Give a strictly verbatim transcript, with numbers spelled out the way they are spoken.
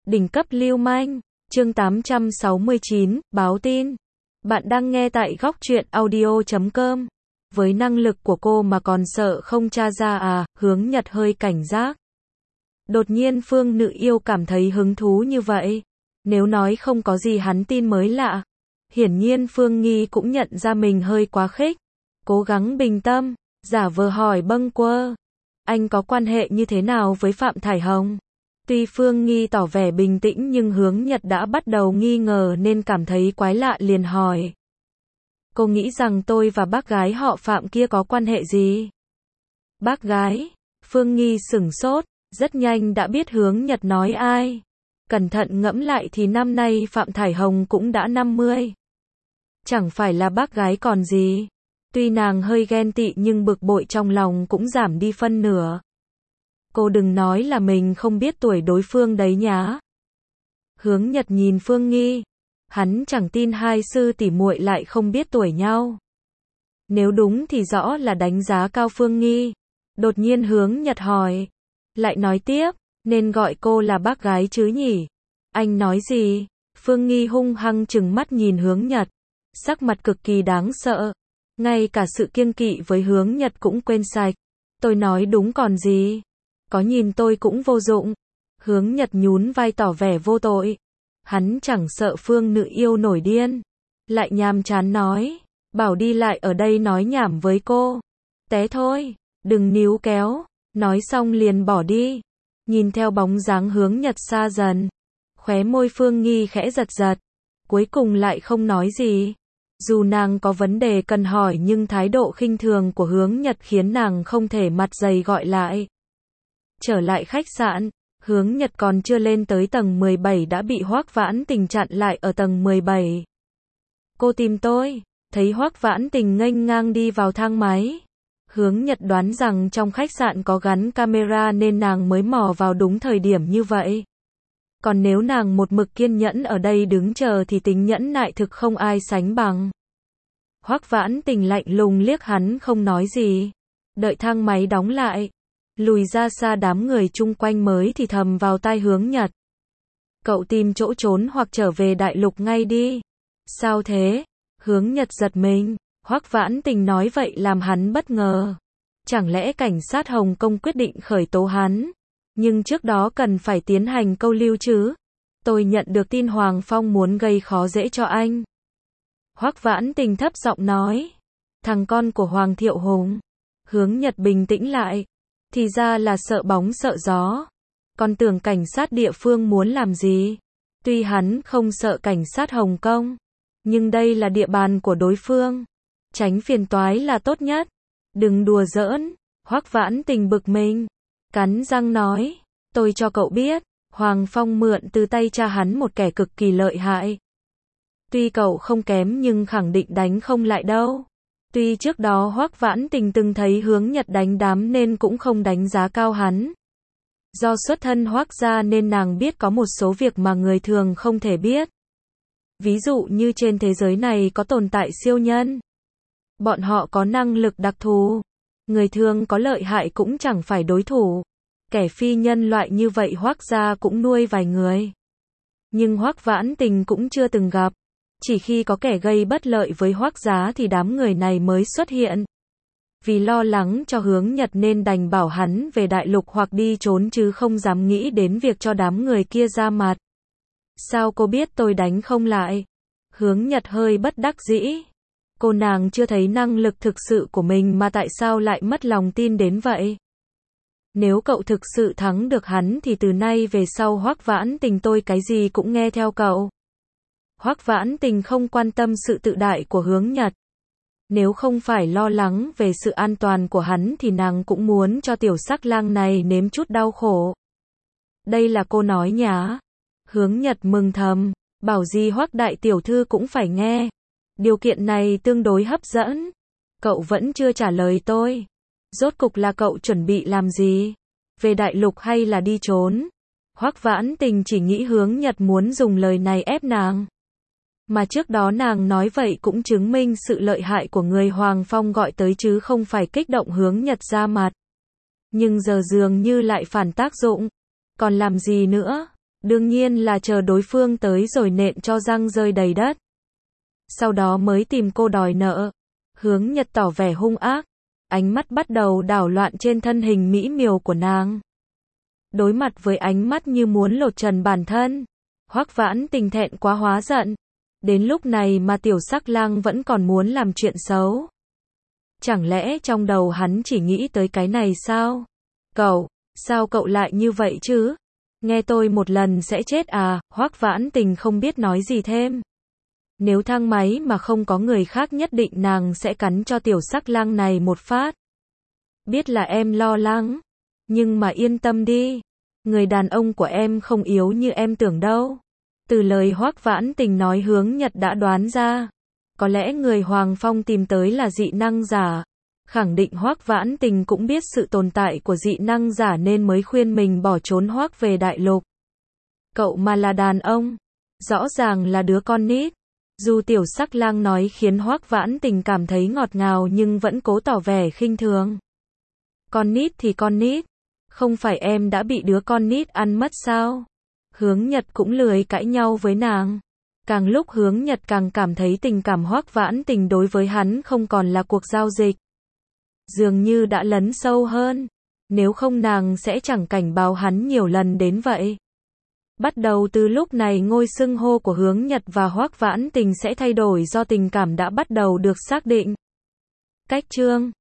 Đỉnh cấp lưu manh, chương tám trăm sáu mươi chín, báo tin. Bạn đang nghe tại góc truyện audio chấm com. Với năng lực của cô mà còn sợ không tra ra à, Hướng Nhật hơi cảnh giác. Đột nhiên Phương Nữ Yêu cảm thấy hứng thú như vậy. Nếu nói không có gì hắn tin mới lạ. Hiển nhiên Phương Nghi cũng nhận ra mình hơi quá khích. Cố gắng bình tâm, giả vờ hỏi bâng quơ. Anh có quan hệ như thế nào với Phạm Thải Hồng? Tuy Phương Nghi tỏ vẻ bình tĩnh nhưng Hướng Nhật đã bắt đầu nghi ngờ nên cảm thấy quái lạ liền hỏi. Cô nghĩ rằng tôi và bác gái họ Phạm kia có quan hệ gì? Bác gái? Phương Nghi sửng sốt, rất nhanh đã biết Hướng Nhật nói ai. Cẩn thận ngẫm lại thì năm nay Phạm Thải Hồng cũng đã năm mươi. Chẳng phải là bác gái còn gì. Tuy nàng hơi ghen tị nhưng bực bội trong lòng cũng giảm đi phân nửa. Cô đừng nói là mình không biết tuổi đối phương đấy nhá. Hướng Nhật nhìn Phương Nghi. Hắn chẳng tin hai sư tỷ muội lại không biết tuổi nhau. Nếu đúng thì rõ là đánh giá cao Phương Nghi. Đột nhiên Hướng Nhật hỏi. Lại nói tiếp, nên gọi cô là bác gái chứ nhỉ? Anh nói gì? Phương Nghi hung hăng trừng mắt nhìn Hướng Nhật. Sắc mặt cực kỳ đáng sợ. Ngay cả sự kiêng kỵ với Hướng Nhật cũng quên sạch. Tôi nói đúng còn gì? Có nhìn tôi cũng vô dụng. Hướng Nhật nhún vai tỏ vẻ vô tội. Hắn chẳng sợ Phương Nữ Yêu nổi điên. Lại nhàm chán nói. Bảo đi lại ở đây nói nhảm với cô. Té thôi, đừng níu kéo. Nói xong liền bỏ đi. Nhìn theo bóng dáng Hướng Nhật xa dần. Khóe môi Phương Nghi khẽ giật giật. Cuối cùng lại không nói gì. Dù nàng có vấn đề cần hỏi nhưng thái độ khinh thường của Hướng Nhật khiến nàng không thể mặt dày gọi lại. Trở lại khách sạn, Hướng Nhật còn chưa lên tới tầng mười bảy đã bị Hoắc Vãn Tình chặn lại ở tầng mười bảy. Cô tìm tôi, thấy Hoắc Vãn Tình nghênh ngang đi vào thang máy. Hướng Nhật đoán rằng trong khách sạn có gắn camera nên nàng mới mò vào đúng thời điểm như vậy. Còn nếu nàng một mực kiên nhẫn ở đây đứng chờ thì tính nhẫn nại thực không ai sánh bằng. Hoắc Vãn Tình lạnh lùng liếc hắn không nói gì. Đợi thang máy đóng lại. Lùi ra xa đám người chung quanh mới thì thầm vào tai Hướng Nhật. Cậu tìm chỗ trốn hoặc trở về đại lục ngay đi. Sao thế? Hướng Nhật giật mình. Hoắc Vãn Tình nói vậy làm hắn bất ngờ. Chẳng lẽ cảnh sát Hồng Kông quyết định khởi tố hắn? Nhưng trước đó cần phải tiến hành câu lưu chứ. Tôi nhận được tin Hoàng Phong muốn gây khó dễ cho anh. Hoắc Vãn Tình thấp giọng nói. Thằng con của Hoàng Thiệu Hùng. Hướng Nhật bình tĩnh lại. Thì ra là sợ bóng sợ gió. Còn tưởng cảnh sát địa phương muốn làm gì. Tuy hắn không sợ cảnh sát Hồng Kông. Nhưng đây là địa bàn của đối phương. Tránh phiền toái là tốt nhất. Đừng đùa giỡn. Hoắc Vãn Tình bực mình. Cắn răng nói. Tôi cho cậu biết. Hoàng Phong mượn từ tay cha hắn một kẻ cực kỳ lợi hại. Tuy cậu không kém nhưng khẳng định đánh không lại đâu. Tuy trước đó Hoắc Vãn Tình từng thấy Hướng Nhật đánh đám nên cũng không đánh giá cao hắn. Do xuất thân Hoắc gia nên nàng biết có một số việc mà người thường không thể biết. Ví dụ như trên thế giới này có tồn tại siêu nhân. Bọn họ có năng lực đặc thù. Người thường có lợi hại cũng chẳng phải đối thủ. Kẻ phi nhân loại như vậy Hoắc gia cũng nuôi vài người. Nhưng Hoắc Vãn Tình cũng chưa từng gặp. Chỉ khi có kẻ gây bất lợi với Hoắc gia thì đám người này mới xuất hiện. Vì lo lắng cho Hướng Nhật nên đành bảo hắn về đại lục hoặc đi trốn chứ không dám nghĩ đến việc cho đám người kia ra mặt. Sao cô biết tôi đánh không lại? Hướng Nhật hơi bất đắc dĩ. Cô nàng chưa thấy năng lực thực sự của mình mà tại sao lại mất lòng tin đến vậy? Nếu cậu thực sự thắng được hắn thì từ nay về sau Hoắc Vãn Tình tôi cái gì cũng nghe theo cậu. Hoắc Vãn Tình không quan tâm sự tự đại của Hướng Nhật. Nếu không phải lo lắng về sự an toàn của hắn thì nàng cũng muốn cho tiểu sắc lang này nếm chút đau khổ. Đây là cô nói nhá. Hướng Nhật mừng thầm, bảo gì Hoắc đại tiểu thư cũng phải nghe. Điều kiện này tương đối hấp dẫn. Cậu vẫn chưa trả lời tôi. Rốt cục là cậu chuẩn bị làm gì? Về đại lục hay là đi trốn? Hoắc Vãn Tình chỉ nghĩ Hướng Nhật muốn dùng lời này ép nàng. Mà trước đó nàng nói vậy cũng chứng minh sự lợi hại của người Hoàng Phong gọi tới chứ không phải kích động Hướng Nhật ra mặt. Nhưng giờ dường như lại phản tác dụng. Còn làm gì nữa? Đương nhiên là chờ đối phương tới rồi nện cho răng rơi đầy đất. Sau đó mới tìm cô đòi nợ. Hướng Nhật tỏ vẻ hung ác, ánh mắt bắt đầu đảo loạn trên thân hình mỹ miều của nàng. Đối mặt với ánh mắt như muốn lột trần bản thân, Hoắc Vãn Tình thẹn quá hóa giận. Đến lúc này mà tiểu sắc lang vẫn còn muốn làm chuyện xấu. Chẳng lẽ trong đầu hắn chỉ nghĩ tới cái này sao? Cậu, sao cậu lại như vậy chứ? Nghe tôi một lần sẽ chết à? Hoắc Vãn Tình không biết nói gì thêm. Nếu thang máy mà không có người khác nhất định nàng sẽ cắn cho tiểu sắc lang này một phát. Biết là em lo lắng, nhưng mà yên tâm đi, người đàn ông của em không yếu như em tưởng đâu. Từ lời Hoắc Vãn Tình nói Hướng Nhật đã đoán ra, có lẽ người Hoàng Phong tìm tới là dị năng giả. Khẳng định Hoắc Vãn Tình cũng biết sự tồn tại của dị năng giả nên mới khuyên mình bỏ trốn Hoắc về đại lục. Cậu mà là đàn ông, rõ ràng là đứa con nít. Dù tiểu sắc lang nói khiến Hoắc Vãn Tình cảm thấy ngọt ngào nhưng vẫn cố tỏ vẻ khinh thường. Con nít thì con nít, không phải em đã bị đứa con nít ăn mất sao? Hướng Nhật cũng lười cãi nhau với nàng. Càng lúc Hướng Nhật càng cảm thấy tình cảm Hoắc Vãn Tình đối với hắn không còn là cuộc giao dịch. Dường như đã lấn sâu hơn, nếu không nàng sẽ chẳng cảnh báo hắn nhiều lần đến vậy. Bắt đầu từ lúc này ngôi xưng hô của Hướng Nhật và Hoắc Vãn Tình sẽ thay đổi do tình cảm đã bắt đầu được xác định. Cách chương